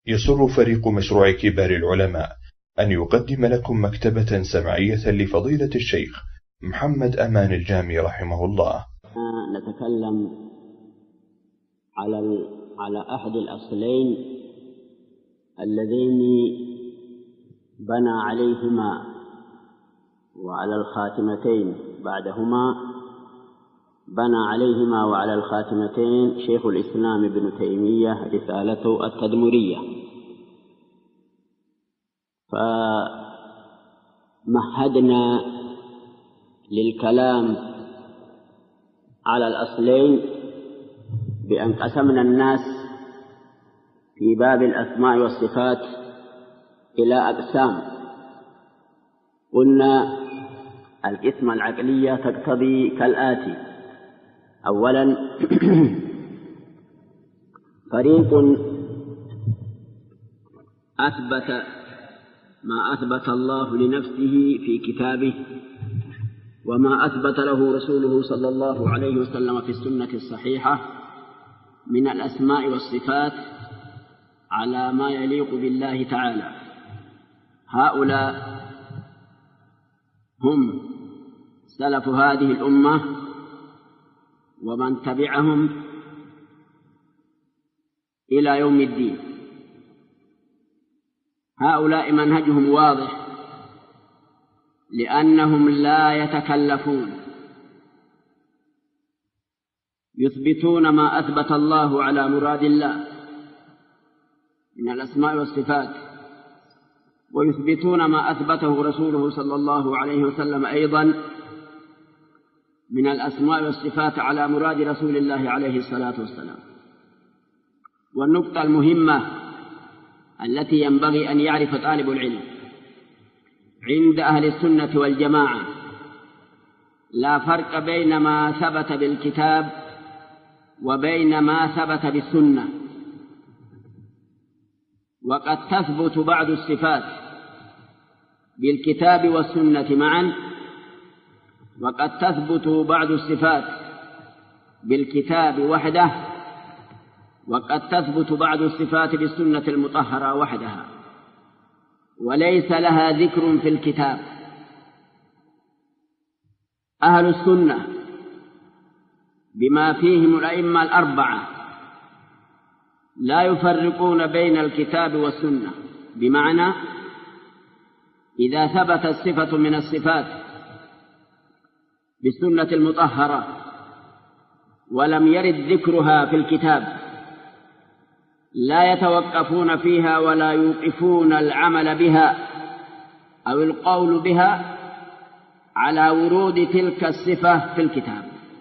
يسر فريق مشروع كبار العلماء أن يقدم لكم مكتبة سمعية لفضيلة الشيخ محمد أمان الجامي رحمه الله. نتكلم على أحد الأصلين اللذين بنى عليهما وعلى الخاتمتين بعدهما بنى عليهما وعلى الخاتمتين شيخ الإسلام ابن تيمية رسالته التدمرية. فمهدنا للكلام على الأصلين بأن قسمنا الناس في باب الأسماء والصفات إلى أقسام. قلنا القسمة العقلية تقتضي كالآتي: أولا فريق أثبت ما أثبت الله لنفسه في كتابه وما أثبت له رسوله صلى الله عليه وسلم في السنة الصحيحة من الأسماء والصفات على ما يليق بالله تعالى. هؤلاء هم سلف هذه الأمة ومن تبعهم إلى يوم الدين. هؤلاء منهجهم واضح لأنهم لا يتكلفون، يثبتون ما أثبت الله على مراد الله من الأسماء والصفات، ويثبتون ما أثبته رسوله صلى الله عليه وسلم أيضا من الأسماء والصفات على مراد رسول الله عليه الصلاة والسلام. والنقطة المهمة التي ينبغي أن يعرف طالب العلم عند أهل السنة والجماعة: لا فرق بين ما ثبت بالكتاب وبين ما ثبت بالسنة. وقد تثبت بعض الصفات بالكتاب والسنة معا، وقد تثبت بعض الصفات بالكتاب وحده، وقد تثبت بعض الصفات بالسنة المطهرة وحدها، وليس لها ذكر في الكتاب. أهل السنة بما فيهم الأئمة الأربعة لا يفرقون بين الكتاب والسنة، بمعنى إذا ثبتت صفة من الصفات بالسنة المطهرة ولم يرد ذكرها في الكتاب لا يتوقفون فيها ولا يوقفون العمل بها أو القول بها على ورود تلك الصفة في الكتاب،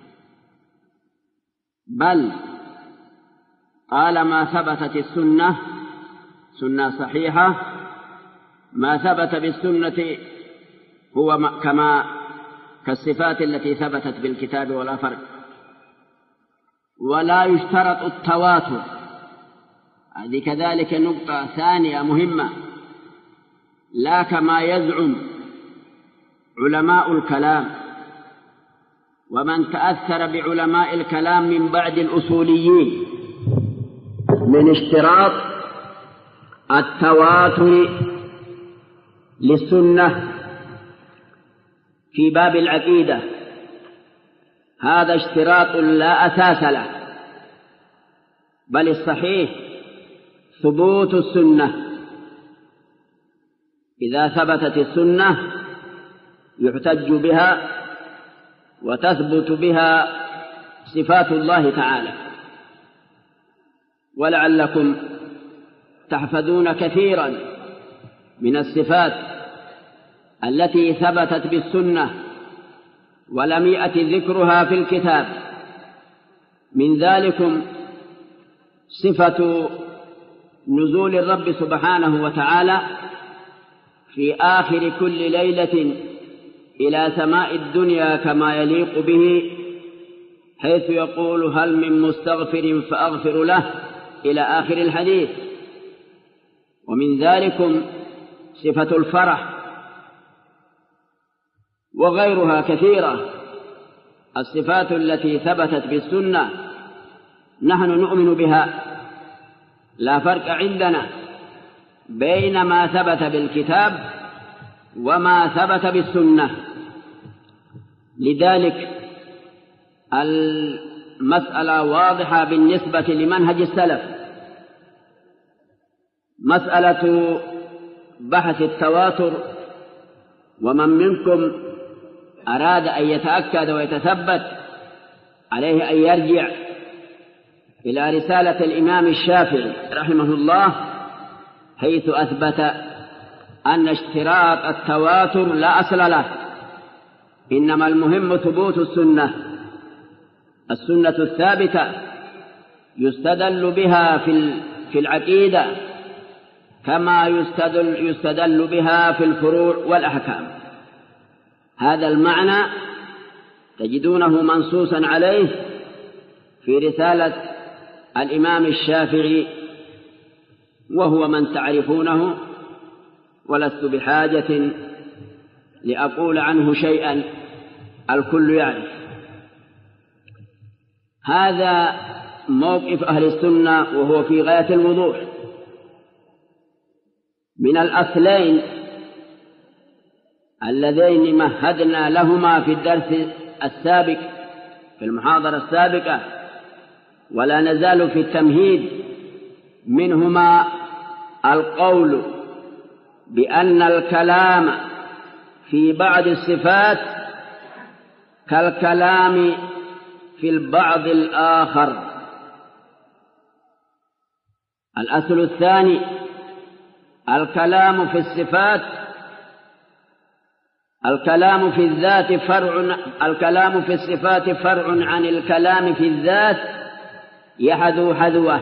بل طالما ثبتت السنة سنة صحيحة ما ثبت بالسنة هو كالصفات التي ثبتت بالكتاب ولا فرق. ولا يشترط التواتر، هذه كذلك نقطة ثانية مهمة، لا كما يزعم علماء الكلام ومن تأثر بعلماء الكلام من بعد الأصوليين من اشتراط التواتر للسنة في باب العقيدة. هذا اشتراط لا أساس له، بل الصحيح ثبوت السنة. إذا ثبتت السنة يحتج بها وتثبت بها صفات الله تعالى. ولعلكم تحفظون كثيرا من الصفات التي ثبتت بالسنة ولم يأت ذكرها في الكتاب. من ذلكم صفة نزول الرب سبحانه وتعالى في آخر كل ليلة إلى سماء الدنيا كما يليق به، حيث يقول: هل من مستغفر فأغفر له، إلى آخر الحديث. ومن ذلكم صفة الفرح وغيرها كثيرة. الصفات التي ثبتت بالسنة نحن نؤمن بها، لا فرق عندنا بين ما ثبت بالكتاب وما ثبت بالسنة. لذلك المسألة واضحة بالنسبة لمنهج السلف. مسألة بحث التواتر، ومن منكم أراد أن يتأكد ويتثبت عليه أن يرجع إلى رسالة الإمام الشافعي رحمه الله، حيث أثبت أن اشتراط التواتر لا أصل له، إنما المهم ثبوت السنة الثابتة يستدل بها في العقيدة كما يستدل بها في الفروع والأحكام. هذا المعنى تجدونه منصوصا عليه في رسالة الإمام الشافعي، وهو من تعرفونه، ولست بحاجة لأقول عنه شيئا، الكل يعرف. هذا موقف أهل السنة، وهو في غاية الوضوح. من الأصلين اللذين مهدنا لهما في الدرس السابق في المحاضرة السابقة، ولا نزال في التمهيد، منهما القول بأن الكلام في بعض الصفات كالكلام في البعض الآخر. الأصل الثاني الكلام في الصفات، الكلام في الذات الكلام في الصفات فرع عن الكلام في الذات يحذو حذوه.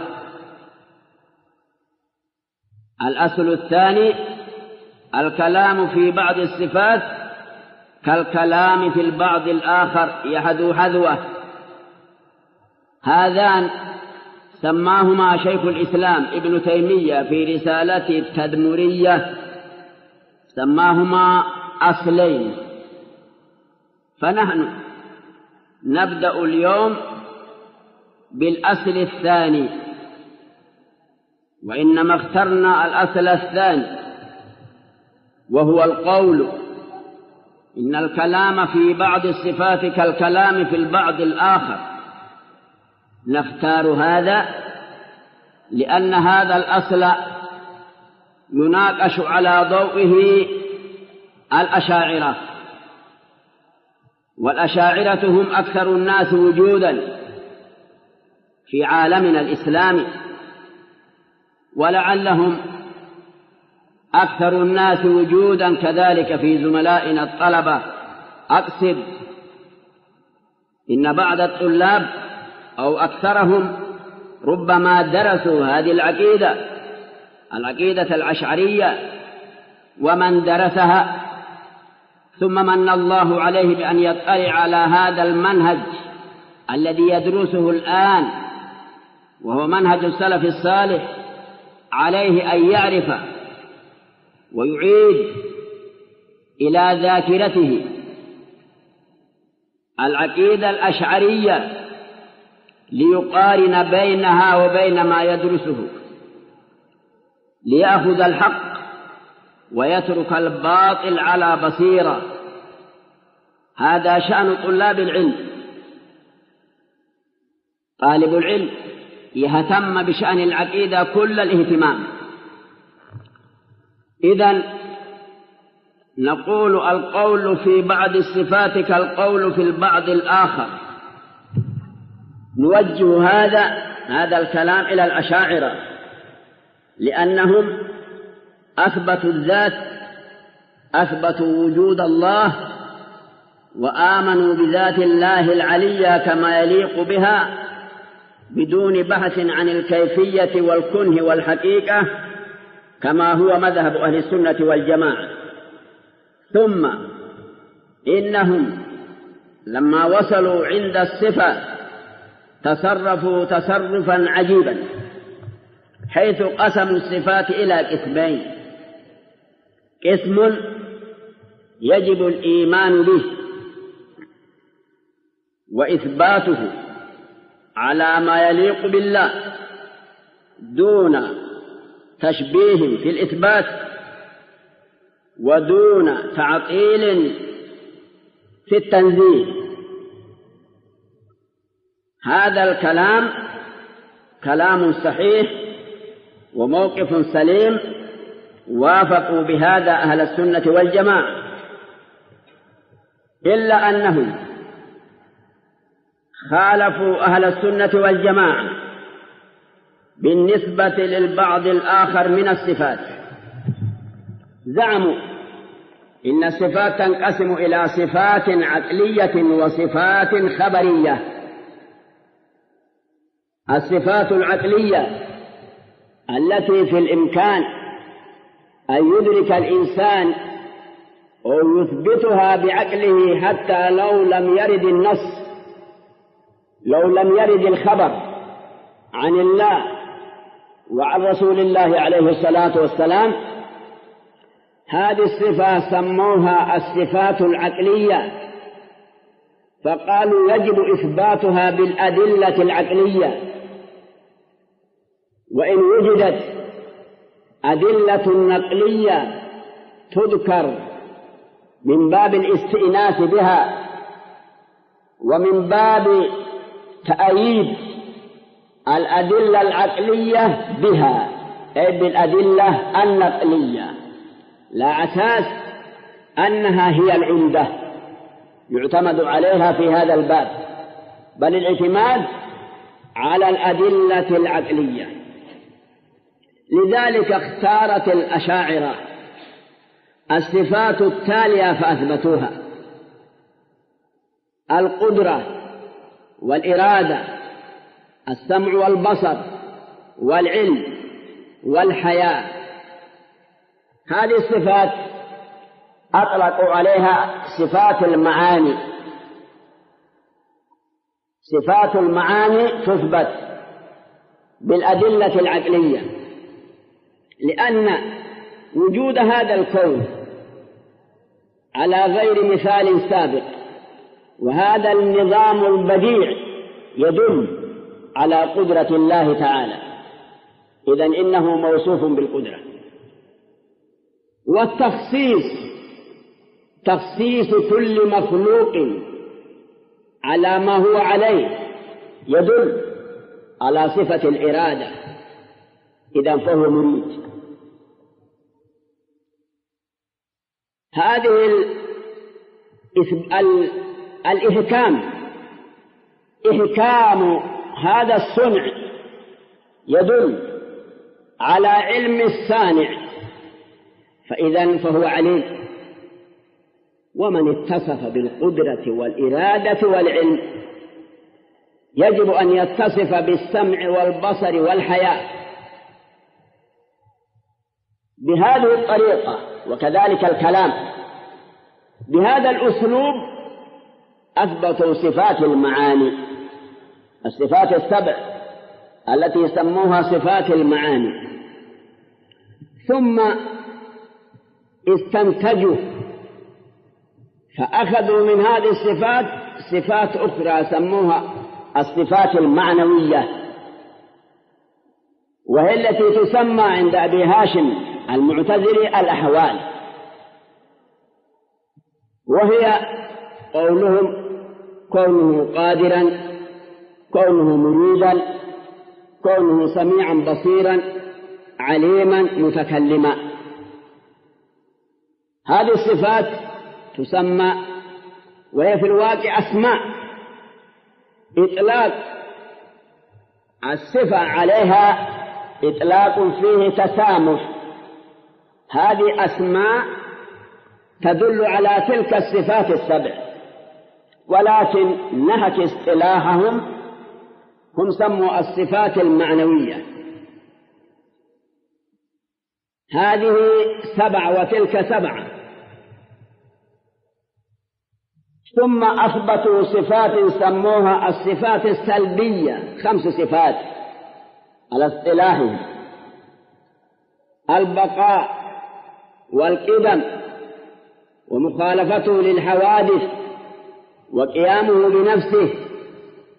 الأصل الثاني الكلام في بعض الصفات كالكلام في البعض الآخر يحذو حذوه. هذان سماهما شيخ الإسلام ابن تيمية في رسالته التدمرية، سماهما أصلين. فنحن نبدأ اليوم بالأصل الثاني، وإنما اخترنا الأصل الثاني، وهو القول إن الكلام في بعض الصفات كالكلام في البعض الآخر. نختار هذا لأن هذا الأصل يناقش على ضوئه الأشاعرة، والأشاعرة هم أكثر الناس وجودا في عالمنا الإسلامي، ولعلهم أكثر الناس وجودا كذلك في زملائنا الطلبة. أقصد إن بعض الطلاب أو أكثرهم ربما درسوا هذه العقيدة الأشعرية، ومن درسها ثم من الله عليه بأن يطلع على هذا المنهج الذي يدرسه الآن، وهو منهج السلف الصالح، عليه أن يعرف ويعيد إلى ذاكرته العقيدة الأشعرية ليقارن بينها وبين ما يدرسه، ليأخذ الحق ويترك الباطل على بصيرة. هذا شأن طلاب العلم. طالب العلم يهتم بشأن العقيدة كل الاهتمام. إذن نقول القول في بعض الصفات كالقول في البعض الآخر. نوجه هذا الكلام إلى الأشاعرة، لأنهم أثبتوا الذات، أثبتوا وجود الله، وآمنوا بذات الله العلية كما يليق بها بدون بحث عن الكيفية والكنه والحقيقة، كما هو مذهب أهل السنة والجماعة. ثم إنهم لما وصلوا عند الصفة تصرفوا تصرفا عجيبا، حيث قسموا الصفات إلى قسمين: قسم يجب الإيمان به وإثباته على ما يليق بالله دون تشبيه في الإثبات ودون تعطيل في التنزيه. هذا الكلام كلام صحيح وموقف سليم، وافقوا بهذا أهل السنة والجماعة، إلا أنهم خالفوا أهل السنة والجماعة بالنسبة للبعض الآخر من الصفات. زعموا إن الصفات تنقسم إلى صفات عقلية وصفات خبرية. الصفات العقلية التي في الإمكان أن يدرك الإنسان أو يثبتها بعقله حتى لو لم يرد النص، لو لم يرد الخبر عن الله وعن رسول الله عليه الصلاة والسلام، هذه الصفة سموها الصفات العقلية، فقالوا يجب إثباتها بالأدلة العقلية. وإن وجدت أدلة نقلية تذكر من باب الاستئناس بها ومن باب تأييد الأدلة العقلية بها، أي بالأدلة النقلية، لا أساس أنها هي العمدة يعتمد عليها في هذا الباب، بل الاعتماد على الأدلة العقلية. لذلك اختارت الأشاعرة الصفات التالية فأثبتوها: القدرة والإرادة، السمع والبصر والعلم والحياة. هذه الصفات أطلقوا عليها صفات المعاني. صفات المعاني تثبت بالأدلة العقلية، لأن وجود هذا الكون على غير مثال سابق، وهذا النظام البديع يدل على قدرة الله تعالى، إذن إنه موصوف بالقدرة. والتخصيص، تخصيص كل مخلوق على ما هو عليه، يدل على صفة الإرادة، إذن فهو مريد. هذه إحكام هذا الصنع يدل على علم الصانع، فإذن فهو عليم. ومن اتصف بالقدرة والإرادة والعلم يجب أن يتصف بالسمع والبصر والحياة. بهذه الطريقة وكذلك الكلام بهذا الأسلوب أثبتوا صفات المعاني، الصفات السبع التي يسموها صفات المعاني، ثم استنتجوا فأخذوا من هذه الصفات صفات أخرى سموها الصفات المعنوية، وهي التي تسمى عند أبي هاشم المعتزلي الأحوال، وهي قولهم كونه قادرا، كونه مريدا، كونه سميعا بصيرا، عليما متكلما. هذه الصفات تسمى، وهي في الواقع أسماء، إطلاق الصفة عليها إطلاق فيه تسامح. هذه أسماء تدل على تلك الصفات السبع، ولكن نهج اصطلاحهم هم سموا الصفات المعنوية. هذه سبع وتلك سبع. ثم أثبتوا صفات سموها الصفات السلبية، 5 صفات على اصطلاحهم: البقاء والقدم، ومخالفته للحوادث، وقيامه بنفسه،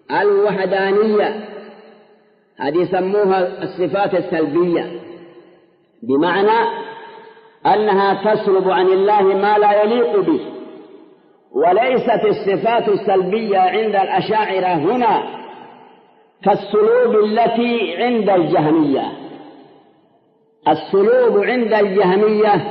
الوحدانية. هذه سموها الصفات السلبية. بمعنى أنها تسلب عن الله ما لا يليق به. وليست الصفات السلبية عند الأشاعرة هنا كالسلوب التي عند الجهمية. السلوب عند الجهمية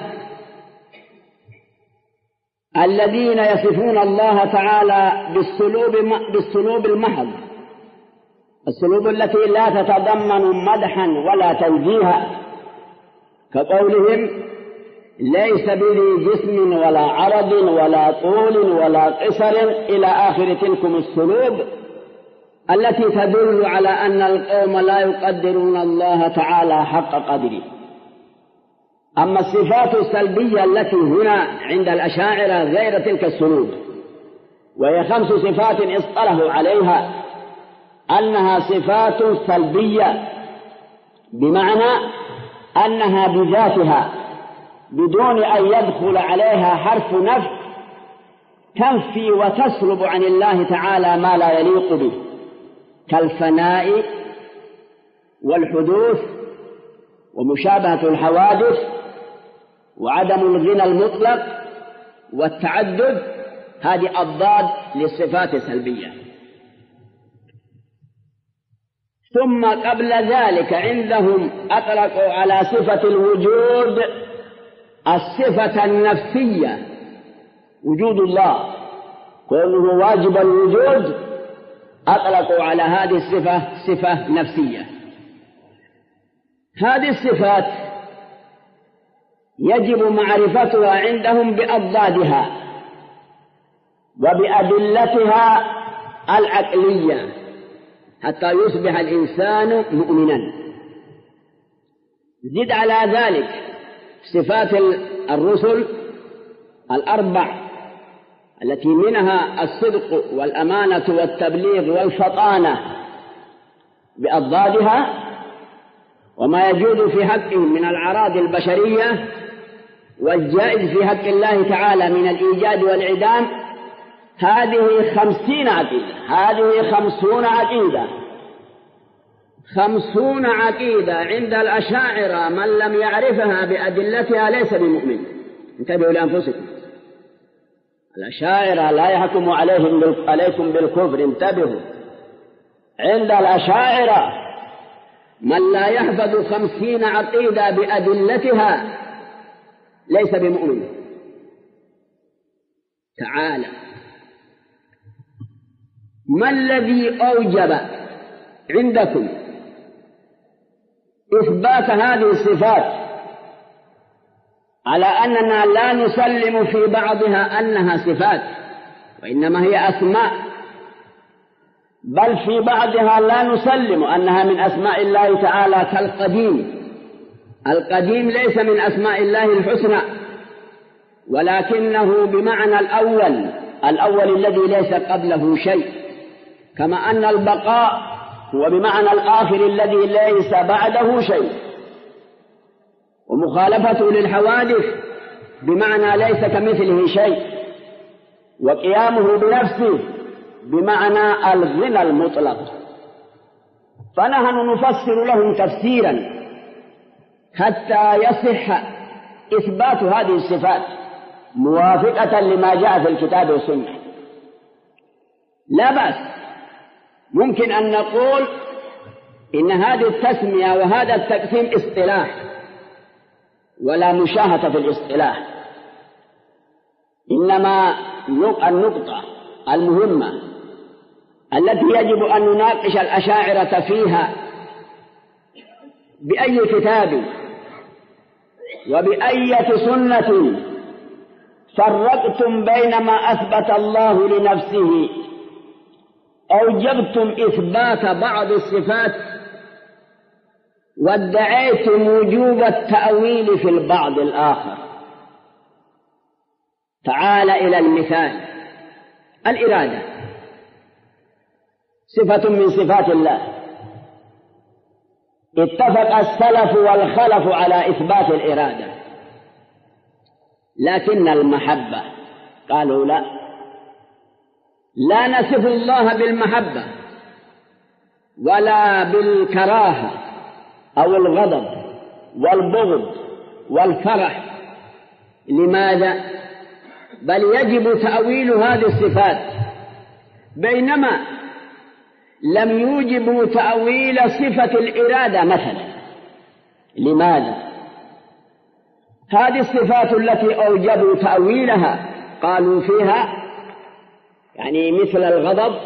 الذين يصفون الله تعالى بالسلوب المحض، السلوب التي لا تتضمن مدحا ولا تنزيها، كقولهم ليس بذي جسم ولا عرض ولا طول ولا قصر إلى آخر تلكم السلوب التي تدل على أن القوم لا يقدرون الله تعالى حق قدره. أما الصفات السلبية التي هنا عند الأشاعرة غير تلك السلوب، وهي 5 صفات اصطلحوا عليها أنها صفات سلبية، بمعنى أنها بذاتها بدون أن يدخل عليها حرف نفي تنفي وتسلب عن الله تعالى ما لا يليق به، كالفناء والحدوث ومشابهة الحوادث وعدم الغنى المطلق والتعدد. هذه أضداد للصفات السلبية. ثم قبل ذلك عندهم أطلقوا على صفة الوجود الصفة النفسية، وجود الله كونه واجب الوجود، أطلقوا على هذه الصفة صفة نفسية. هذه الصفات يجب معرفتها عندهم بأضدادها وبأدلتها العقلية حتى يصبح الإنسان مؤمنا. زد على ذلك صفات الرسل 4 التي منها الصدق والأمانة والتبليغ والفطانة بأضدادها، وما يجوز في حقهم من الأعراض البشرية والجائز في حق الله تعالى من الإيجاد والإعدام. هذه 50 عقيدة، هذه 50 عقيدة، 50 عقيدة عند الأشاعرة من لم يعرفها بأدلتها ليس بمؤمن. انتبهوا لأنفسكم، الأشاعرة لا يحكم عليكم بالكفر، انتبهوا. عند الأشاعرة من لا يحفظ 50 عقيدة بأدلتها ليس بمؤمن. تعالى، ما الذي أوجب عندكم إثبات هذه الصفات على أننا لا نسلم في بعضها أنها صفات وإنما هي أسماء، بل في بعضها لا نسلم أنها من أسماء الله تعالى كالقديم؟ القديم ليس من أسماء الله الحسنى، ولكنه بمعنى الأول الذي ليس قبله شيء، كما أن البقاء هو بمعنى الآخر الذي ليس بعده شيء، ومخالفته للحوادث بمعنى ليس كمثله شيء، وقيامه بنفسه بمعنى الغنى المطلق. فنحن نفسر لهم تفسيرا حتى يصح إثبات هذه الصفات موافقة لما جاء في الكتاب والسنة. لا بأس، ممكن أن نقول إن هذه التسمية وهذا التقسيم اصطلاح ولا مشاهدة في الاصطلاح، إنما النقطة المهمة التي يجب أن نناقش الأشاعرة فيها بأي كتاب وبأية سنة فرقتم بين ما أثبت الله لنفسه، أوجبتم إثبات بعض الصفات وادعيتم وجوب التأويل في البعض الآخر. تعال إلى المثال. الإرادة صفة من صفات الله، اتفق السلف والخلف على إثبات الإرادة، لكن المحبة قالوا لا نصف الله بالمحبة ولا بالكراهة أو الغضب والبغض والفرح. لماذا؟ بل يجب تأويل هذه الصفات، بينما لم يوجبوا تأويل صفة الإرادة مثلا. لماذا؟ هذه الصفات التي أوجبوا تأويلها قالوا فيها يعني مثل الغضب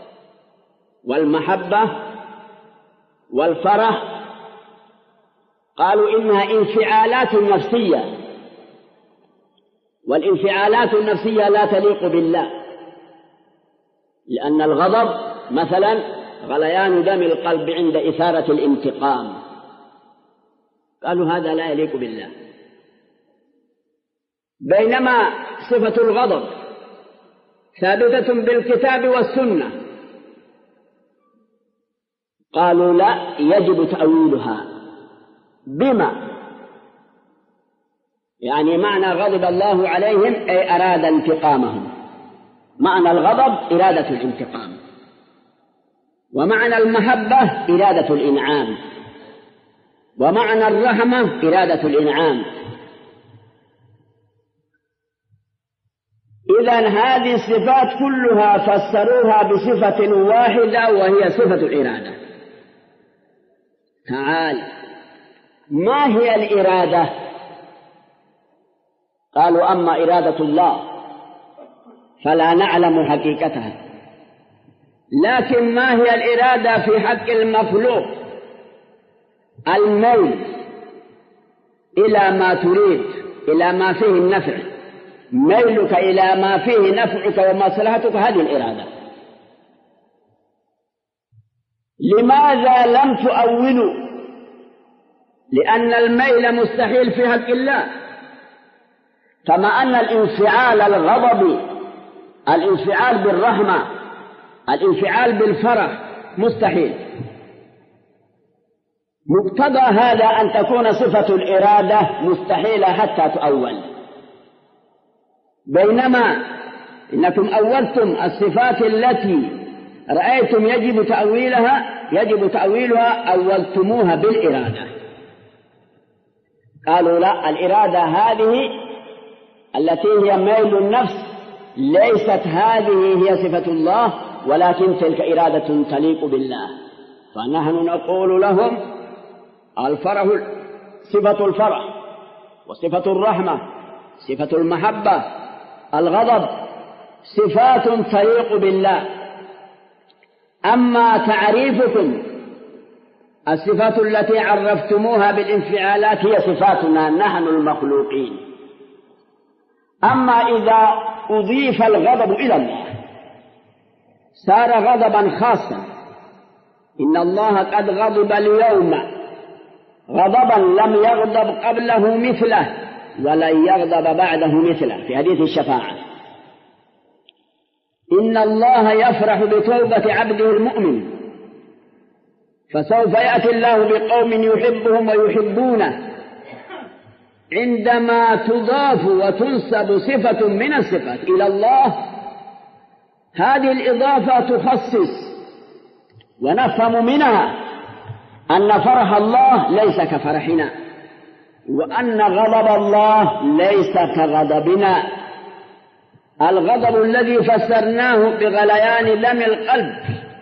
والمحبة والفرح، قالوا إنها انفعالات نفسية، والانفعالات النفسية لا تليق بالله، لأن الغضب مثلا غليان دم القلب عند إثارة الانتقام، قالوا هذا لا يليق بالله. بينما صفة الغضب ثابتة بالكتاب والسنة، قالوا لا، يجب تأويلها. بما يعني معنى غضب الله عليهم أي أراد انتقامهم، معنى الغضب إرادة الانتقام، ومعنى المحبة إرادة الإنعام، ومعنى الرحمة إرادة الإنعام. إذن هذه الصفات كلها فسروها بصفة واحدة وهي صفة الإرادة. تعال، ما هي الإرادة؟ قالوا أما إرادة الله فلا نعلم حقيقتها، لكن ما هي الإرادة في حق المخلوق؟ الميل إلى ما تريد، إلى ما فيه النفع، ميلك إلى ما فيه نفعك ومصلحتك، هذه الإرادة. لماذا لم تؤولوا؟ لأن الميل مستحيل في حق الله، كما أن الانفعال الغضب، الانفعال بالرحمة، الانفعال بالفرح مستحيل. مقتضى هذا أن تكون صفة الإرادة مستحيلة حتى تؤول. بينما إنكم أولتم الصفات التي رأيتم يجب تأويلها أولتموها بالإرادة. قالوا لا، الإرادة هذه التي هي ميل النفس ليست هذه هي صفة الله، ولكن تلك إرادة تليق بالله. فنحن نقول لهم الفرح صفة الفرح، وصفة الرحمة، صفة المحبة، الغضب صفات تليق بالله. أما تعريفكم الصفات التي عرفتموها بالانفعالات هي صفاتنا نحن المخلوقين. أما إذا أضيف الغضب إلى الله صار غضبا خاصا. إن الله قد غضب اليوم غضبا لم يغضب قبله مثله ولن يغضب بعده مثله، في حديث الشفاعة. إن الله يفرح بتوبة عبده المؤمن، فسوف يأتي الله بقوم يحبهم ويحبونه عندما تضاف وتنسب صفة من الصفات إلى الله. هذه الإضافة تخصص، ونفهم منها أن فرح الله ليس كفرحنا، وأن غضب الله ليس كغضبنا. الغضب الذي فسرناه بغليان دم القلب،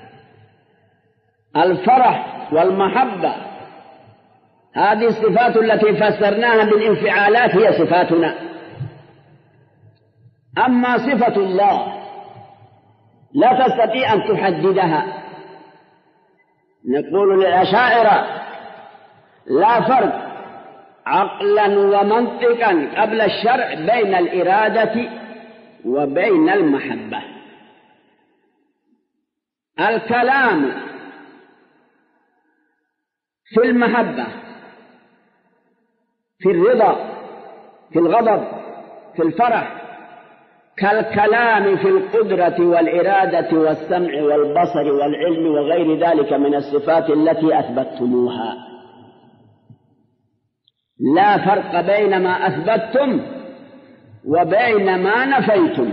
الفرح والمحبة، هذه الصفات التي فسرناها بالانفعالات هي صفاتنا. أما صفة الله لا تستطيع أن تحددها. نقول للأشاعرة لا فرق عقلا ومنطقا قبل الشرع بين الإرادة وبين المحبة. الكلام في المحبة، في الرضا، في الغضب، في الفرح، كالكلام في القدرة والإرادة والسمع والبصر والعلم وغير ذلك من الصفات التي أثبتتموها. لا فرق بين ما أثبتتم وبين ما نفيتم،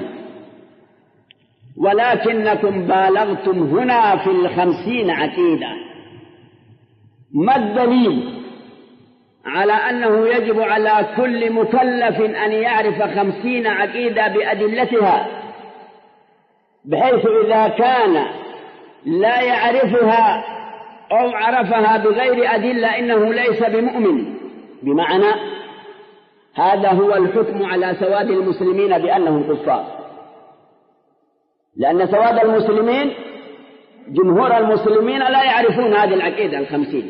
ولكنكم بالغتم هنا في 50 عقيدة. ما الدليل على أنه يجب على كل مكلف أن يعرف 50 عقيدة بأدلتها، بحيث إذا كان لا يعرفها أو عرفها بغير أدلة إنه ليس بمؤمن. بمعنى هذا هو الحكم على سواد المسلمين بأنهم كفار، لأن سواد المسلمين جمهور المسلمين لا يعرفون هذه العقيدة 50.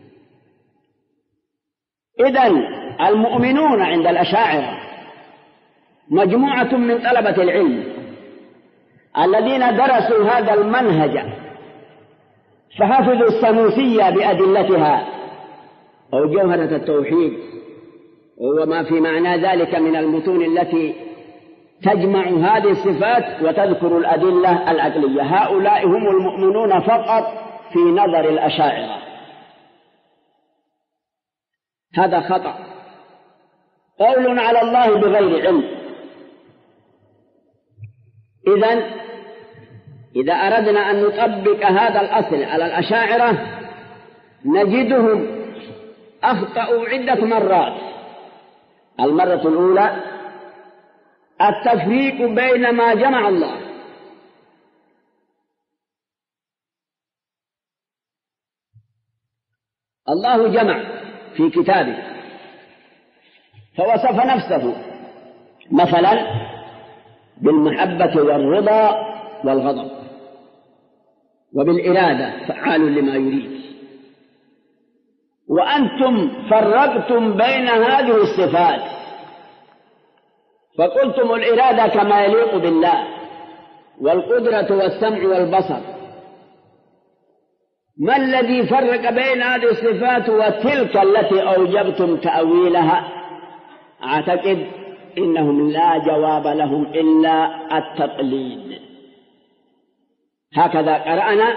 إذن المؤمنون عند الأشاعرة مجموعة من طلبة العلم الذين درسوا هذا المنهج فحفظوا السنوسية بأدلتها أو جوهرة التوحيد وما في معنى ذلك من المتون التي تجمع هذه الصفات وتذكر الأدلة العقلية. هؤلاء هم المؤمنون فقط في نظر الأشاعرة. هذا خطأ، قول على الله بغير علم. إذا أردنا أن نطبق هذا الأصل على الأشاعرة نجدهم أخطأوا عدة مرات. المرة الأولى التفريق بين ما جمع الله. الله جمع في كتابه فوصف نفسه مثلا بالمحبة والرضا والغضب وبالإرادة فعال لما يريد، وأنتم فرقتم بين هذه الصفات فقلتم الإرادة كما يليق بالله والقدرة والسمع والبصر. ما الذي فرق بين هذه الصفات وتلك التي أوجبتم تأويلها؟ أعتقد إنهم لا جواب لهم إلا التقليد. هكذا قرأنا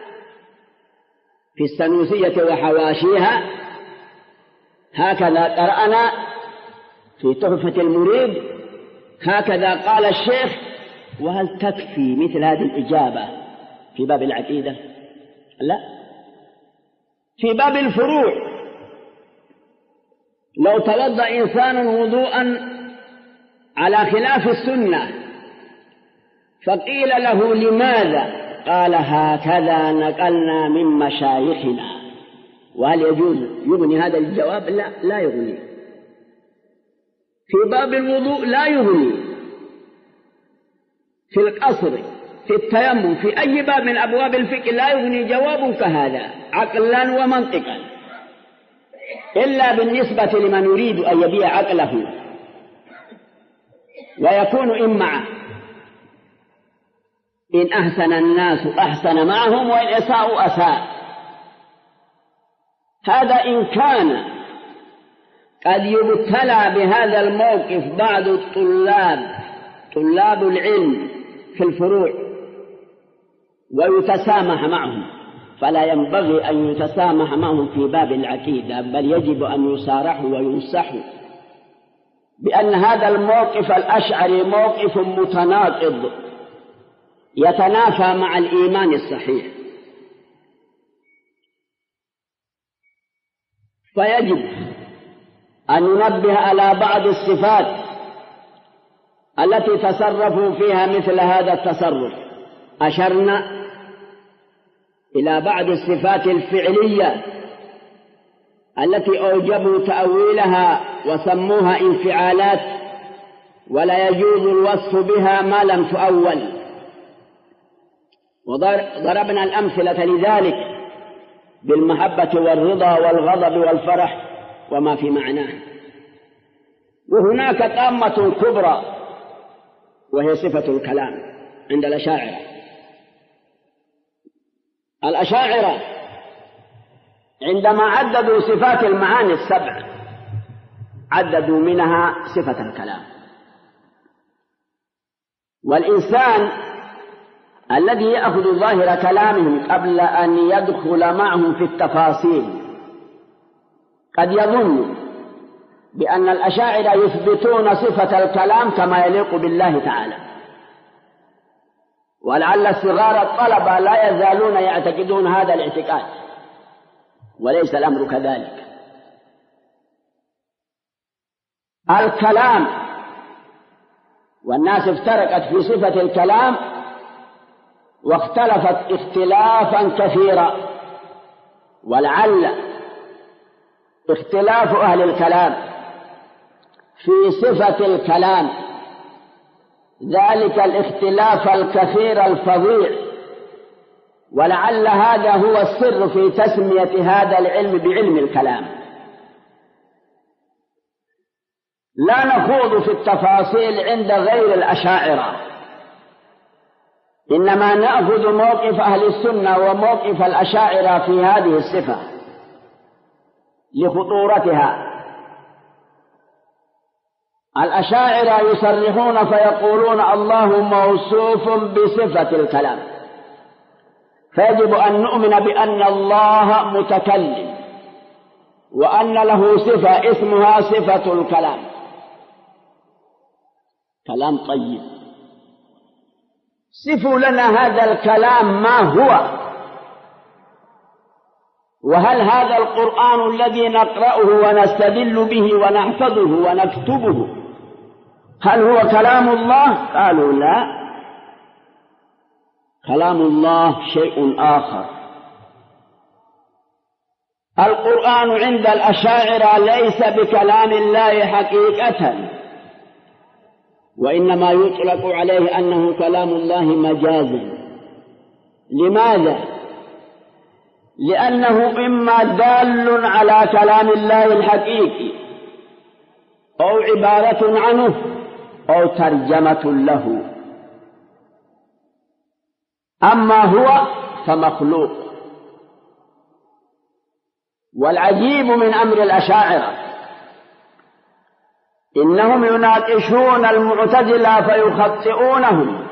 في السنوسية وحواشيها، هكذا قرأنا في تحفة المريد، هكذا قال الشيخ. وهل تكفي مثل هذه الإجابة في باب العقيدة؟ لا، في باب الفروع لو توضأ إنسان وضوءا على خلاف السنة فقيل له لماذا؟ قال هكذا نقلنا من مشايخنا. وهل يجوز يغني هذا الجواب؟ لا يغني. في باب الوضوء لا يغني، في القصر، في التيمم، في أي باب من أبواب الفقه لا يغني جواب كهذا عقلا ومنطقا، إلا بالنسبة لمن يريد أن يبيع عقله ويكون إمعة. إن أحسن الناس أحسن معهم وإن أساءوا أساء. هذا إن كان قد يبتلى بهذا الموقف بعض طلاب العلم في الفروع ويتسامح معهم، فلا ينبغي أن يتسامح معهم في باب العقيدة، بل يجب أن يصارحوا وينصحوا بأن هذا الموقف الأشعري موقف متناقض يتنافى مع الإيمان الصحيح. فيجب أن ننبه على بعض الصفات التي تصرفوا فيها مثل هذا التصرف. أشرنا إلى بعض الصفات الفعلية التي أوجبوا تأويلها وسموها انفعالات، ولا يجوز الوصف بها ما لم تؤول. وضربنا الأمثلة لذلك بالمحبة والرضا والغضب والفرح وما في معناه. وهناك طامة كبرى وهي صفة الكلام عند الأشاعرة. الأشاعرة عندما عددوا صفات المعاني السبع عددوا منها صفة الكلام. والإنسان الذي يأخذ ظاهر كلامهم قبل أن يدخل معهم في التفاصيل قد يظن بأن الأشاعرة يثبتون صفة الكلام كما يليق بالله تعالى، ولعل صغار الطلبة لا يزالون يعتقدون هذا الاعتقاد، وليس الأمر كذلك. الكلام، والناس افترقت في صفة الكلام واختلفت اختلافا كثيرا، ولعل اختلاف أهل الكلام في صفة الكلام ذلك الاختلاف الكثير الفظيع، ولعل هذا هو السر في تسمية هذا العلم بعلم الكلام. لا نخوض في التفاصيل عند غير الأشاعرة، إنما نأخذ موقف أهل السنة وموقف الأشاعرة في هذه الصفة لخطورتها. الأشاعرة يصرحون فيقولون الله موصوف بصفة الكلام، فيجب أن نؤمن بأن الله متكلم وأن له صفة اسمها صفة الكلام. كلام طيب، صفوا لنا هذا الكلام ما هو، وهل هذا القرآن الذي نقرأه ونستدل به ونحفظه ونكتبه هل هو كلام الله؟ قالوا لا، كلام الله شيء آخر. القرآن عند الأشاعرة ليس بكلام الله حقيقة، وإنما يطلق عليه أنه كلام الله مجازا. لماذا؟ لأنه إما دال على كلام الله الحقيقي أو عبارة عنه أو ترجمة له، أما هو فمخلوق. والعجيب من أمر الأشاعرة إنهم يناقشون المعتزلة فيخطئونهم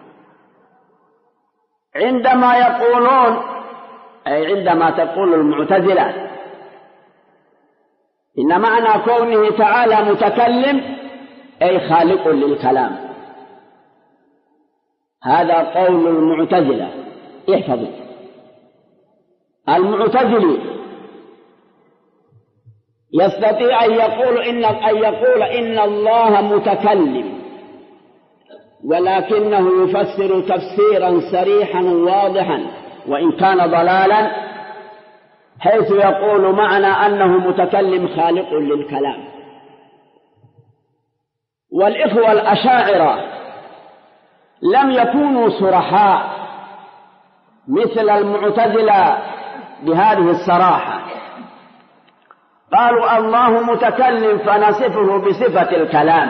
عندما يقولون، أي عندما تقول المعتزلة إن معنى كونه تعالى متكلم أي خالق للكلام. هذا قول المعتزلة، احفظوا. المعتزلي يستطيع أن يقول إن الله متكلم، ولكنه يفسر تفسيرا صريحا واضحا وإن كان ضلالا، حيث يقول معنى أنه متكلم خالق للكلام. والإخوة الأشاعرة لم يكونوا صرحاء مثل المعتزلة بهذه الصراحة. قالوا الله متكلم فنصفه بصفة الكلام،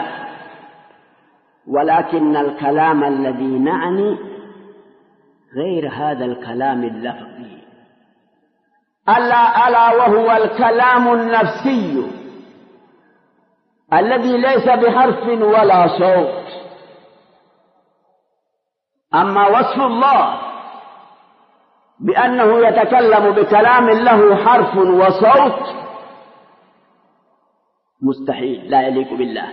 ولكن الكلام الذي نعني غير هذا الكلام اللفظي، ألا وهو الكلام النفسي الذي ليس بحرف ولا صوت. أما وصف الله بأنه يتكلم بكلام له حرف وصوت مستحيل، لا يليق بالله.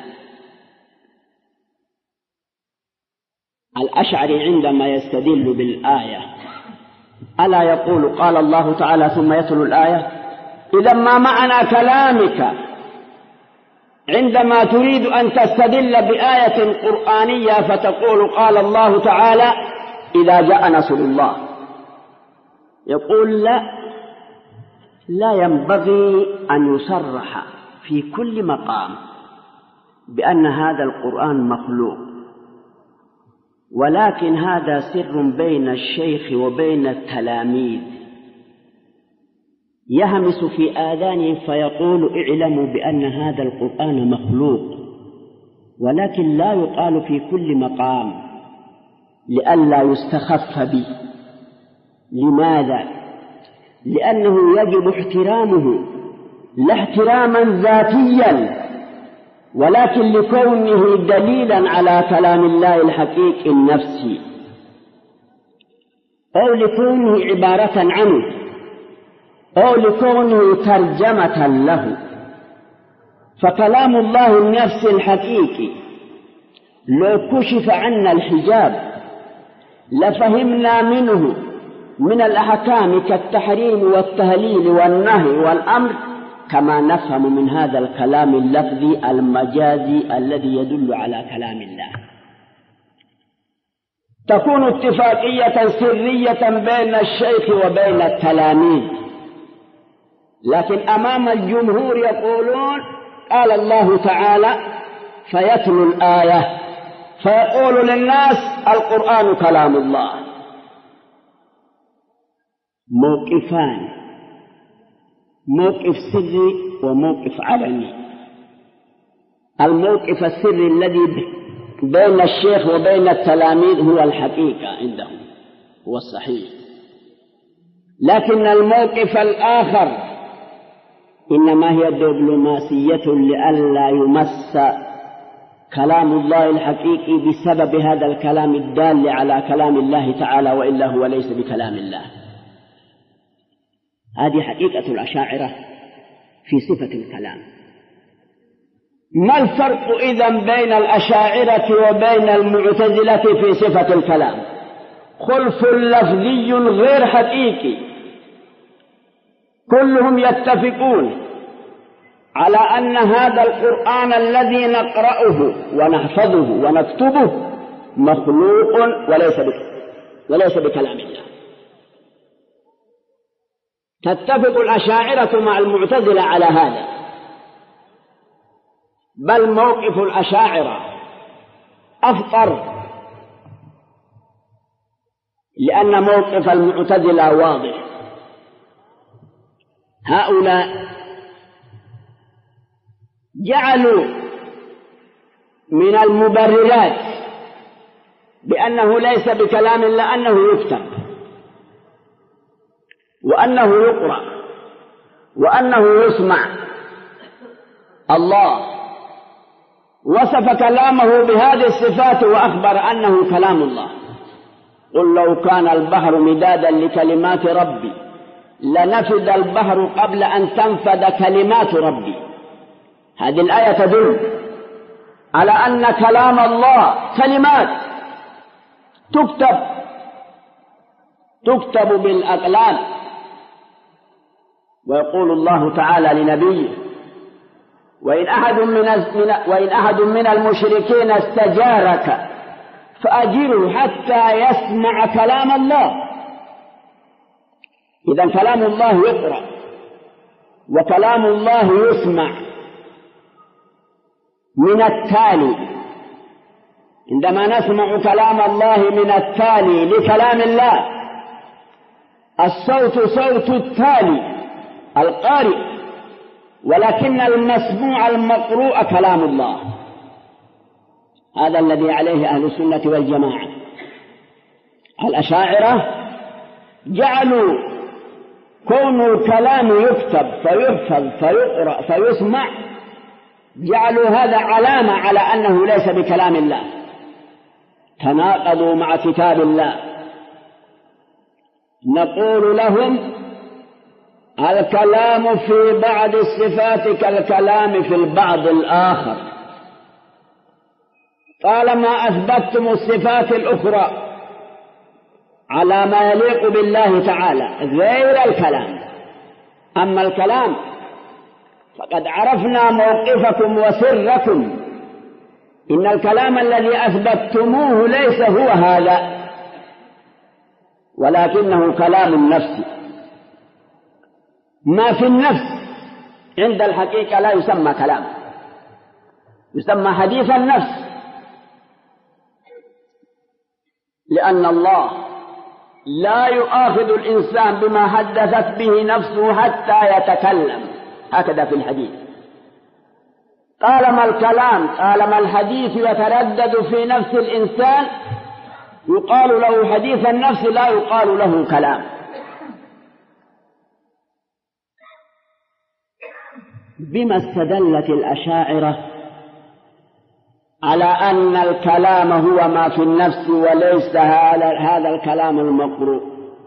الأشعري عندما يستدل بالآية ألا يقول قال الله تعالى ثم يتلو الآية؟ إذا ما معنى كلامك عندما تريد أن تستدل بآية قرآنية فتقول قال الله تعالى إذا جاء نصر الله؟ يقول لا ينبغي أن يصرح في كل مقام بأن هذا القرآن مخلوق، ولكن هذا سر بين الشيخ وبين التلاميذ يهمس في آذانهم فيقول اعلموا بأن هذا القرآن مخلوق، ولكن لا يقال في كل مقام لئلا يستخف به. لماذا؟ لأنه يجب احترامه، لا احتراما ذاتيا، ولكن لكونه دليلا على كلام الله الحقيقي النفسي، أو لكونه عبارة عنه، أو لكونه ترجمة له. فكلام الله النفسي الحقيقي لو كشف عنا الحجاب لفهمنا منه من الأحكام كالتحريم والتهليل والنهي والأمر كما نفهم من هذا الكلام اللفظي المجازي الذي يدل على كلام الله. تكون اتفاقية سرية بين الشيخ وبين التلاميذ، لكن أمام الجمهور يقولون قال الله تعالى فيتلو الآية فيقول للناس القرآن كلام الله. موقفان، موقف سري وموقف علني. الموقف السري الذي بين الشيخ وبين التلاميذ هو الحقيقة عندهم، هو الصحيح، لكن الموقف الآخر إنما هي دبلوماسية لئلا يمس كلام الله الحقيقي بسبب هذا الكلام الدال على كلام الله تعالى، وإلا هو ليس بكلام الله. هذه حقيقة الأشاعرة في صفة الكلام. ما الفرق إذن بين الأشاعرة وبين المعتزلة في صفة الكلام؟ خلف لفظي غير حقيقي. كلهم يتفقون على أن هذا القرآن الذي نقرأه ونحفظه ونكتبه مخلوق وليس بكلام الله. تتفق الأشاعرة مع المعتزلة على هذا، بل موقف الأشاعرة أفقر، لأن موقف المعتزلة واضح. هؤلاء جعلوا من المبررات بأنه ليس بكلام الله أنه يكتب وأنه يقرأ وأنه يسمع. الله وصف كلامه بهذه الصفات وأخبر أنه كلام الله. قل لو كان البحر مدادا لكلمات ربي لنفد البحر قبل أن تنفد كلمات ربي. هذه الآية تدل على أن كلام الله كلمات تكتب بالأقلام. ويقول الله تعالى لنبيه وإن أحد من المشركين استجارك فأجره حتى يسمع كلام الله. إذن كلام الله يقرأ وكلام الله يسمع. من التالي عندما نسمع كلام الله من التالي لكلام الله، الصوت صوت التالي القارئ، ولكن المسموع المقروء كلام الله. هذا الذي عليه أهل السنة والجماعة. الأشاعرة جعلوا كون الكلام يكتب فيحفظ فيقرأ فيسمع، جعلوا هذا علامة على أنه ليس بكلام الله، تناقضوا مع كتاب الله. نقول لهم الكلام في بعض الصفات كالكلام في البعض الآخر. طالما أثبتتم الصفات الأخرى على ما يليق بالله تعالى غير الكلام، أما الكلام فقد عرفنا موقفكم وسركم. إن الكلام الذي أثبتتموه ليس هو هذا، ولكنه كلام النفس. ما في النفس عند الحقيقة لا يسمى كلام، يسمى حديث النفس، لأن الله لا يؤاخذ الإنسان بما حدثت به نفسه حتى يتكلم، هكذا في الحديث. طالما الكلام طالما الحديث يتردد في نفس الإنسان يقال له حديث النفس، لا يقال له كلام. بما استدلت الأشاعرة على أن الكلام هو ما في النفس وليس هذا الكلام المقروء؟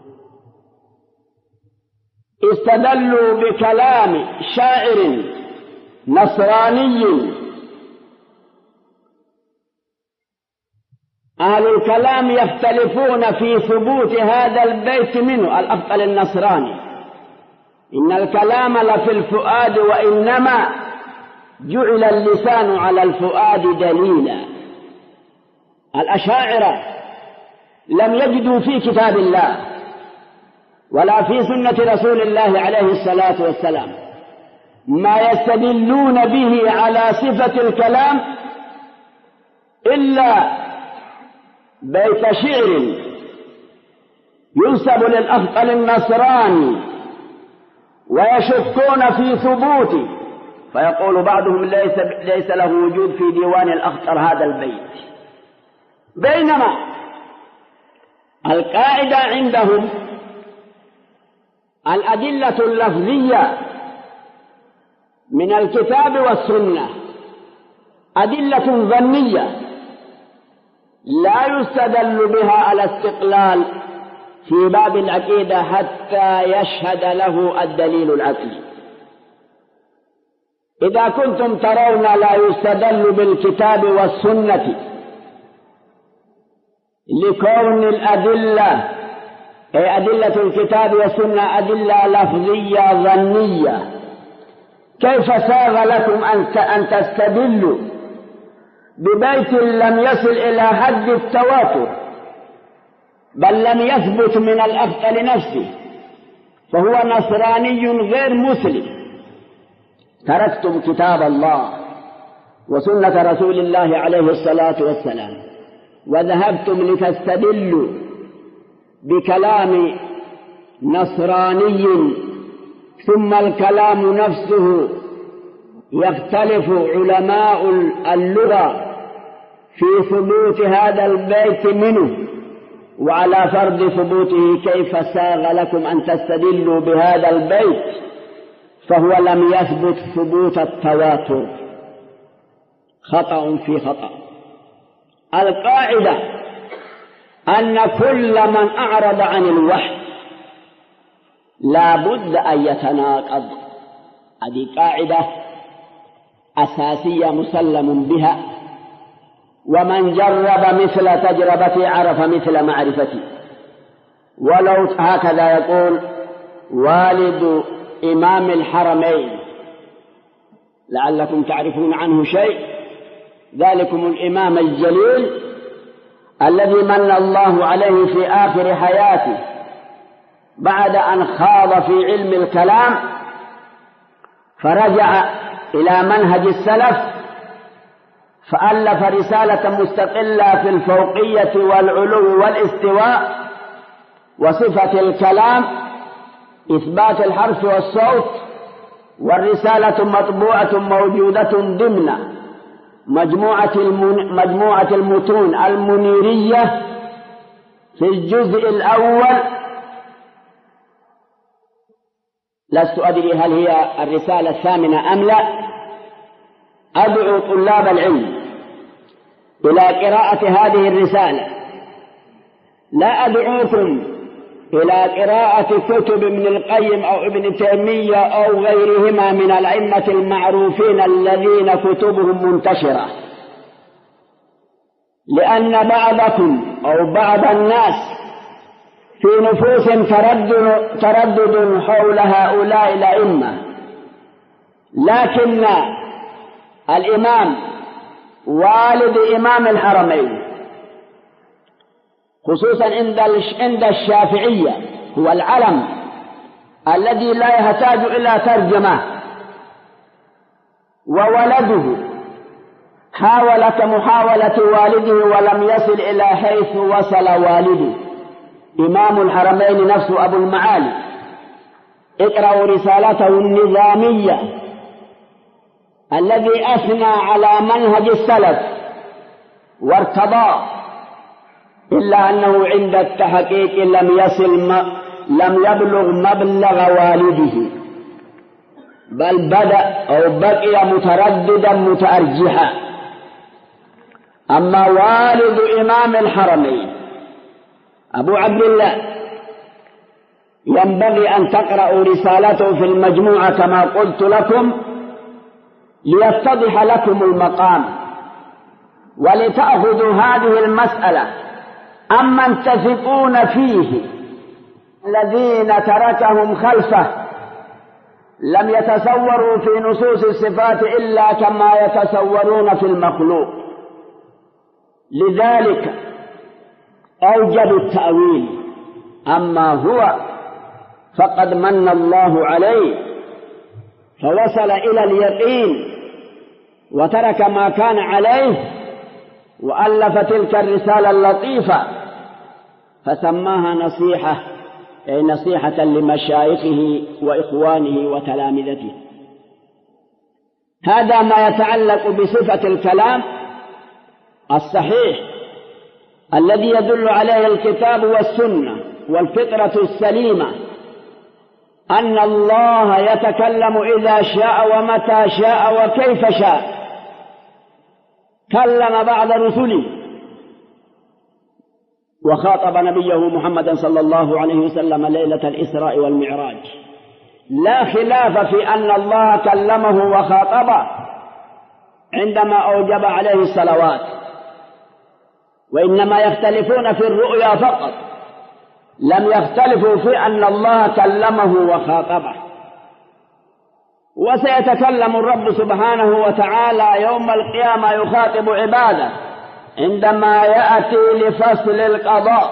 استدلوا بكلام شاعر نصراني. أهل الكلام يختلفون في ثبوت هذا البيت منه، الأبطل النصراني إن الكلام لفي الفؤاد وإنما جعل اللسان على الفؤاد دليلا. الأشاعرة لم يجدوا في كتاب الله ولا في سنة رسول الله عليه الصلاة والسلام ما يستدلون به على صفة الكلام إلا بيت شعر ينسب للأخطل النصراني ويشكون في ثبوته، فيقول بعضهم ليس له وجود في ديوان الأخطر هذا البيت. بينما القاعدة عندهم الأدلة اللفظية من الكتاب والسنة أدلة ظنية لا يستدل بها على استقلال في باب العقيدة حتى يشهد له الدليل العقلي. إذا كنتم ترون لا يستدل بالكتاب والسنة لكون الأدلة أي أدلة الكتاب والسنة أدلة لفظية ظنية، كيف ساغ لكم أن تستدلوا ببيت لم يصل إلى حد التواتر بل لم يثبت من الأخطل نفسه، فهو نصراني غير مسلم؟ تركتم كتاب الله وسنة رسول الله عليه الصلاة والسلام وذهبتم لتستدلوا بكلام نصراني، ثم الكلام نفسه يختلف علماء اللغة في ثبوت هذا البيت منه وعلى فرض ثبوته، كيف ساغ لكم أن تستدلوا بهذا البيت فهو لم يثبت ثبوت التواتر؟ خطأ في خطأ. القاعدة أن كل من أعرض عن الوحي لا بد أن يتناقض. هذه قاعدة أساسية مسلم بها، ومن جرب مثل تجربتي عرف مثل معرفتي. ولو هكذا يقول والد إمام الحرمين، لعلكم تعرفون عنه شيء، ذلكم الإمام الجليل الذي من الله عليه في آخر حياته بعد أن خاض في علم الكلام فرجع إلى منهج السلف فألف رسالة مستقلة في الفوقية والعلو والاستواء وصفة الكلام، إثبات الحرف والصوت، والرسالة مطبوعة موجودة ضمن مجموعة المتون المنيرية في الجزء الأول. لست أدري هل هي الرسالة الثامنة أم لا. أدعو طلاب العلم إلى قراءة هذه الرسالة، لا أدعوكم إلى قراءة كتب ابن القيم أو ابن تيمية أو غيرهما من الأئمة المعروفين الذين كتبهم منتشرة، لأن بعضكم أو بعض الناس في نفوس تردد حول هؤلاء الأئمة، لكن الإمام والد إمام الحرمين خصوصا عند الشافعية هو العلم الذي لا يحتاج إلى ترجمة، وولده حاول كمحاولة والده ولم يصل إلى حيث وصل والده إمام الحرمين نفسه أبو المعالي. اقرأوا رسالته النظامية الذي أثنى على منهج السلف وارتضاه، إلا أنه عند التحقيق لم يبلغ مبلغ والده، بل بدأ أو بقي مترددا متأرجحا. أما والد إمام الحرمين أبو عبد الله ينبغي أن تقرأوا رسالته في المجموعة كما قلت لكم ليتضح لكم المقام ولتأخذوا هذه المسألة أمن تثقون فيه الذين تركهم خلفه لم يتصوروا في نصوص الصفات إلا كما يتصورون في المخلوق، لذلك أوجبوا التأويل. أما هو فقد من الله عليه فوصل إلى اليقين وترك ما كان عليه وألف تلك الرسالة اللطيفة فسماها نصيحة، أي نصيحة لمشايخه وإخوانه وتلامذته. هذا ما يتعلق بصفة الكلام الصحيح الذي يدل عليه الكتاب والسنة والفطرة السليمة، أن الله يتكلم إذا شاء ومتى شاء وكيف شاء. كلم بعض رسله وخاطب نبيه محمدا صلى الله عليه وسلم ليلة الإسراء والمعراج. لا خلاف في أن الله كلمه وخاطبه عندما أوجب عليه الصلوات، وإنما يختلفون في الرؤيا فقط، لم يختلفوا في أن الله كلمه وخاطبه. وسيتكلم الرب سبحانه وتعالى يوم القيامة يخاطب عباده عندما يأتي لفصل القضاء.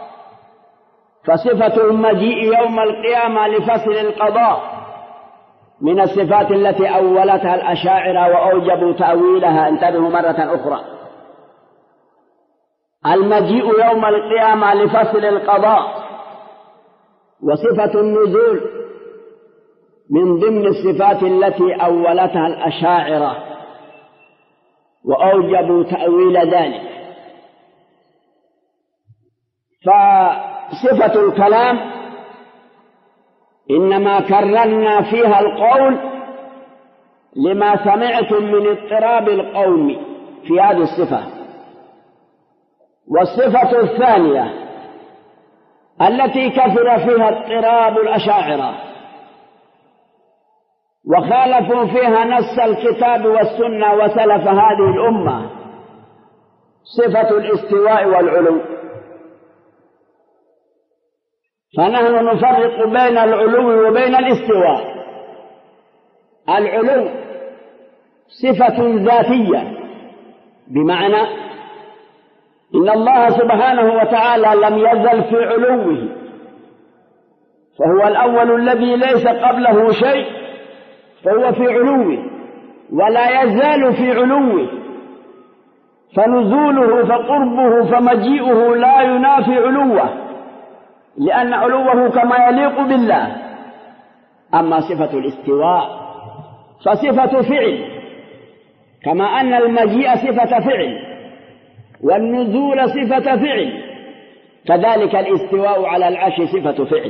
فصفة المجيء يوم القيامة لفصل القضاء من الصفات التي أولتها الأشاعرة وأوجبوا تأويلها. انتبهوا مرة أخرى، المجيء يوم القيامة لفصل القضاء وصفة النزول من ضمن الصفات التي أولتها الأشاعرة وأوجبوا تأويل ذلك. فصفة الكلام إنما كررنا فيها القول لما سمعتم من اضطراب القوم في هذه الصفة. والصفة الثانية التي كثر فيها اضطراب الأشاعرة وخالفوا فيها نص الكتاب والسنة وسلف هذه الأمة، صفة الاستواء والعلو. فنحن نفرق بين العلو وبين الاستواء. العلو صفة ذاتية، بمعنى إن الله سبحانه وتعالى لم يزل في علوه، فهو الأول الذي ليس قبله شيء، فهو في علوه ولا يزال في علوه. فنزوله فقربه فمجيئه لا ينافي علوه، لأن علوه كما يليق بالله. أما صفة الاستواء فصفة فعل، كما أن المجيء صفة فعل والنزول صفة فعل، كذلك الاستواء على العرش صفة فعل.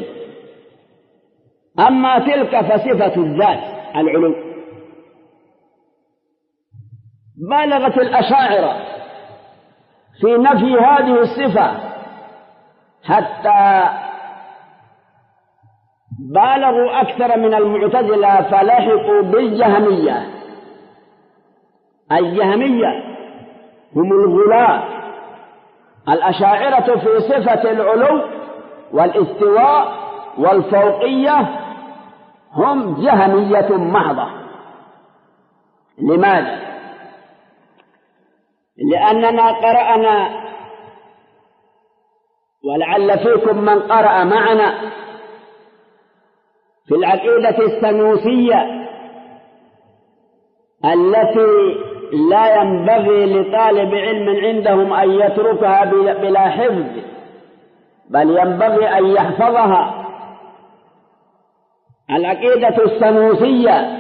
أما تلك فصفة الذات العلو. بالغت الأشاعرة في نفي هذه الصفة حتى بالغوا أكثر من المعتزلة فلحقوا بالجهمية. الجهمية هم الغلاة. الأشاعرة في صفة العلو والاستواء والفوقية هم جهمية محضة. لماذا؟ لأننا قرأنا، ولعل فيكم من قرأ معنا، في العقيدة السنوسية التي لا ينبغي لطالب علم عندهم أن يتركها بلا حفظ، بل ينبغي أن يحفظها. العقيدة السنوسية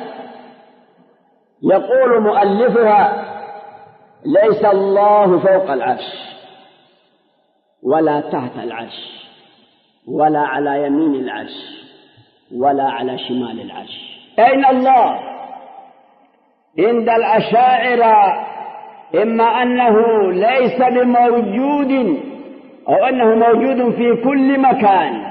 يقول مؤلفها: ليس الله فوق العرش ولا تحت العرش ولا على يمين العرش ولا على شمال العرش. أين الله؟ عند الأشاعرة إما أنه ليس بموجود أو أنه موجود في كل مكان.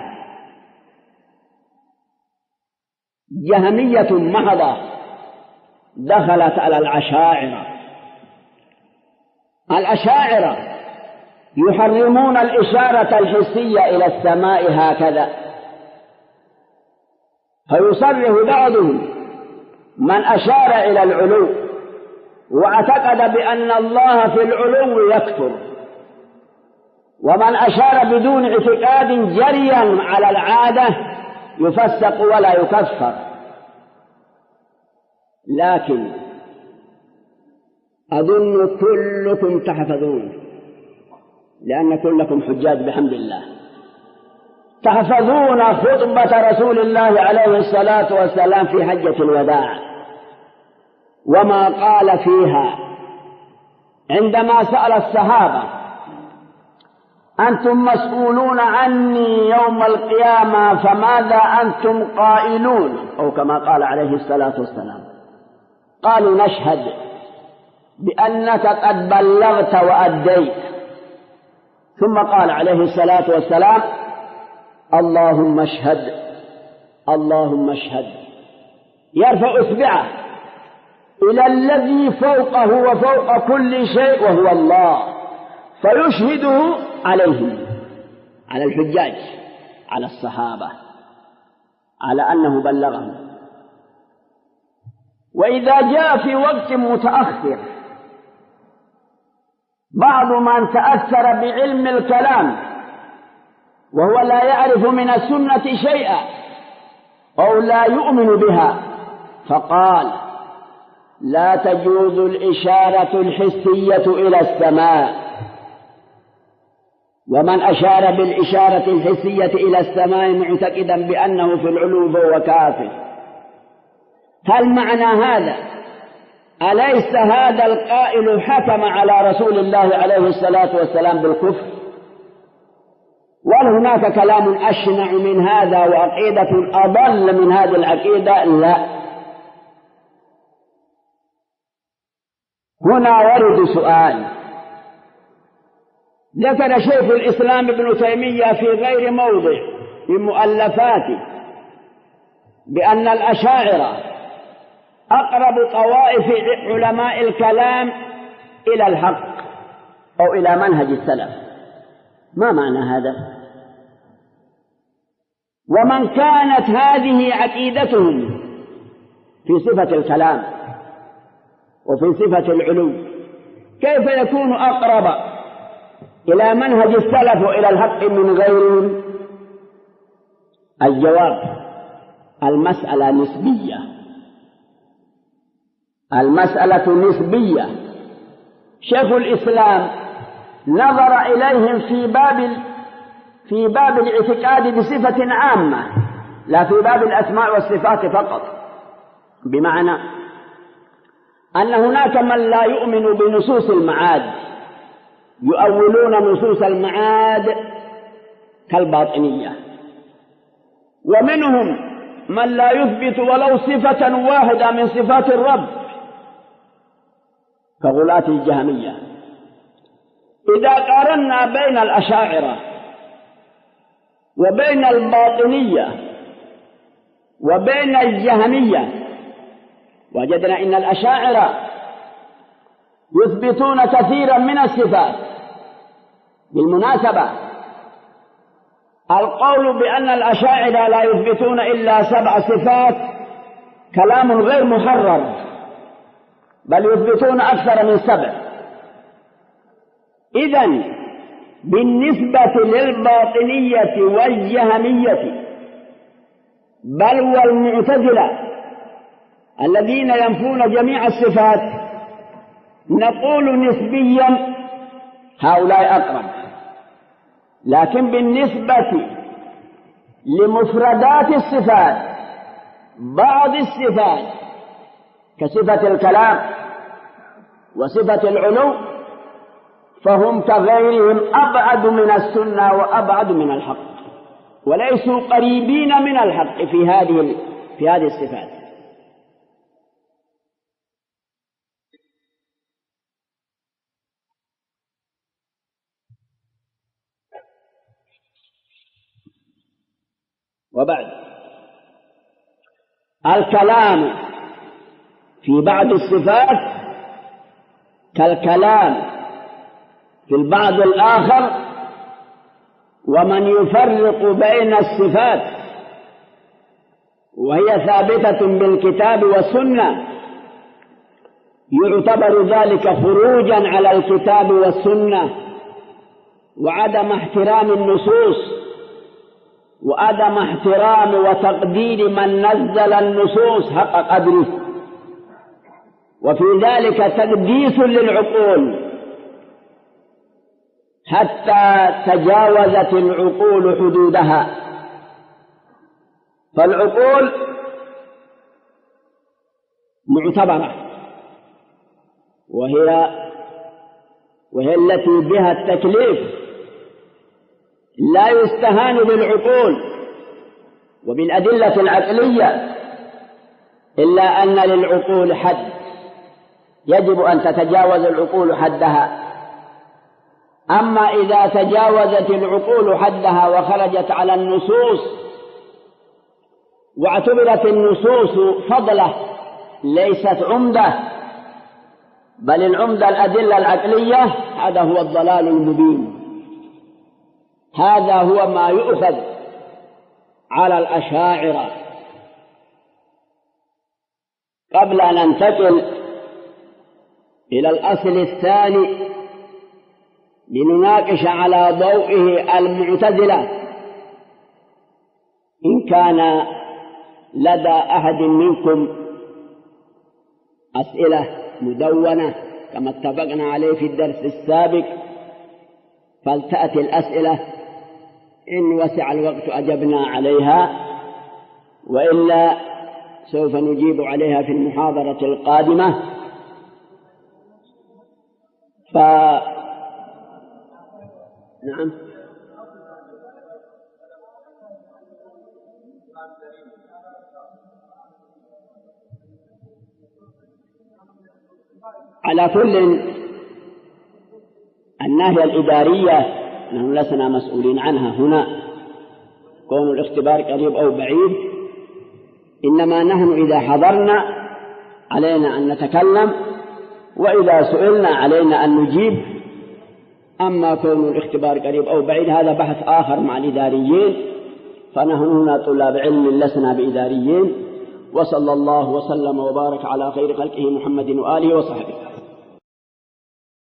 جهمية محضة دخلت على الأشاعرة. الأشاعرة يحرمون الإشارة الحسية إلى السماء هكذا، فيصرح بعضهم من أشار إلى العلو واعتقد بأن الله في العلو يكفر، ومن أشار بدون اعتقاد جريا على العادة يفسق ولا يكفر. لكن أظن كلكم تحفظون، لأن كلكم حجاج بحمد الله، تحفظون خطبة رسول الله عليه الصلاة والسلام في حجة الوداع وما قال فيها عندما سأل الصحابة: أنتم مسؤولون عني يوم القيامة فماذا أنتم قائلون؟ أو كما قال عليه الصلاة والسلام. قالوا: نشهد بأنك قد بلغت وأديت. ثم قال عليه الصلاة والسلام: اللهم اشهد، اللهم اشهد، يرفع إصبعه إلى الذي فوقه وفوق كل شيء وهو الله، فيشهده عليهم، على الحجاج، على الصحابة، على أنه بلغهم. وإذا جاء في وقت متأخر بعض من تأثر بعلم الكلام وهو لا يعرف من السنة شيئا أو لا يؤمن بها، فقال: لا تجوز الإشارة الحسية إلى السماء، ومن أشار بالإشارة الحسية إلى السماء معتقدا بأنه في العلو فهو كافر. هل معنى هذا أليس هذا القائل حكم على رسول الله عليه الصلاة والسلام بالكفر؟ وهل هناك كلام أشنع من هذا وعقيدة أضل من هذه العقيدة؟ لا. هنا ورد سؤال ذكر شيخ الإسلام ابن تيمية في غير موضع من مؤلفاته بأن الأشاعرة أقرب طوائف علماء الكلام إلى الحق أو إلى منهج السلف. ما معنى هذا؟ ومن كانت هذه عقيدتهم في صفة الكلام وفي صفة العلو، كيف يكون أقرب إلى منهج السلف وإلى الحق من غيرهم؟ الجواب: المسألة نسبية، المسألة نسبية. شيخ الإسلام نظر إليهم في باب الاعتقاد بصفة عامة، لا في باب الأسماء والصفات فقط، بمعنى أن هناك من لا يؤمن بنصوص المعاد، يؤولون نصوص المعاد كالباطنية، ومنهم من لا يثبت ولو صفة واحدة من صفات الرب كغلاة الجهمية. إذا قارنا بين الأشاعرة وبين الباطنية وبين الجهمية وجدنا إن الأشاعرة يثبتون كثيرا من الصفات. بالمناسبة القول بأن الأشاعرة لا يثبتون إلا 7 صفات كلام غير محرر، بل يثبتون أكثر من 7. إذن بالنسبة للباطنية والجهمية بل والمعتزلة الذين ينفون جميع الصفات نقول نسبيا هؤلاء أقرب، لكن بالنسبة لمفردات الصفات بعض الصفات كصفة الكلام وصفة العلو فهم كغيرهم أبعد من السنة وأبعد من الحق، وليسوا قريبين من الحق في هذه الصفات. وبعد الكلام في بعض الصفات كالكلام في البعض الآخر، ومن يفرق بين الصفات وهي ثابتة بالكتاب والسنة، يعتبر ذلك خروجا على الكتاب والسنة وعدم احترام النصوص وعدم احترام وتقدير من نزل النصوص حق قدره، وفي ذلك تقديس للعقول حتى تجاوزت العقول حدودها. فالعقول معتبرة وهي التي بها التكليف، لا يستهان بالعقول وبالأدلة العقلية، إلا أن للعقول حد، يجب أن تتجاوز العقول حدها. أما إذا تجاوزت العقول حدها وخرجت على النصوص واعتبرت النصوص فضلة ليست عمدة، بل العمدة الأدلة العقلية، هذا هو الضلال المبين. هذا هو ما يؤخذ على الأشاعرة. قبل أن ننتقل إلى الأصل الثاني لنناقش على ضوئه المعتزلة، إن كان لدى أحد منكم أسئلة مدونة كما اتفقنا عليه في الدرس السابق فلتأتي الأسئلة، إن وسع الوقت أجبنا عليها، وإلا سوف نجيب عليها في المحاضرة القادمة. نعم. على كل الناحية الإدارية نحن لسنا مسؤولين عنها هنا، كون الاختبار قريب أو بعيد، إنما نحن إذا حضرنا علينا أن نتكلم، وإذا سئلنا علينا أن نجيب. أما كون الاختبار قريب أو بعيد هذا بحث آخر مع الإداريين، فنحن هنا طلاب علم لسنا بإداريين. وصلى الله وسلم وبارك على خير خلقه محمد وآله وصحبه.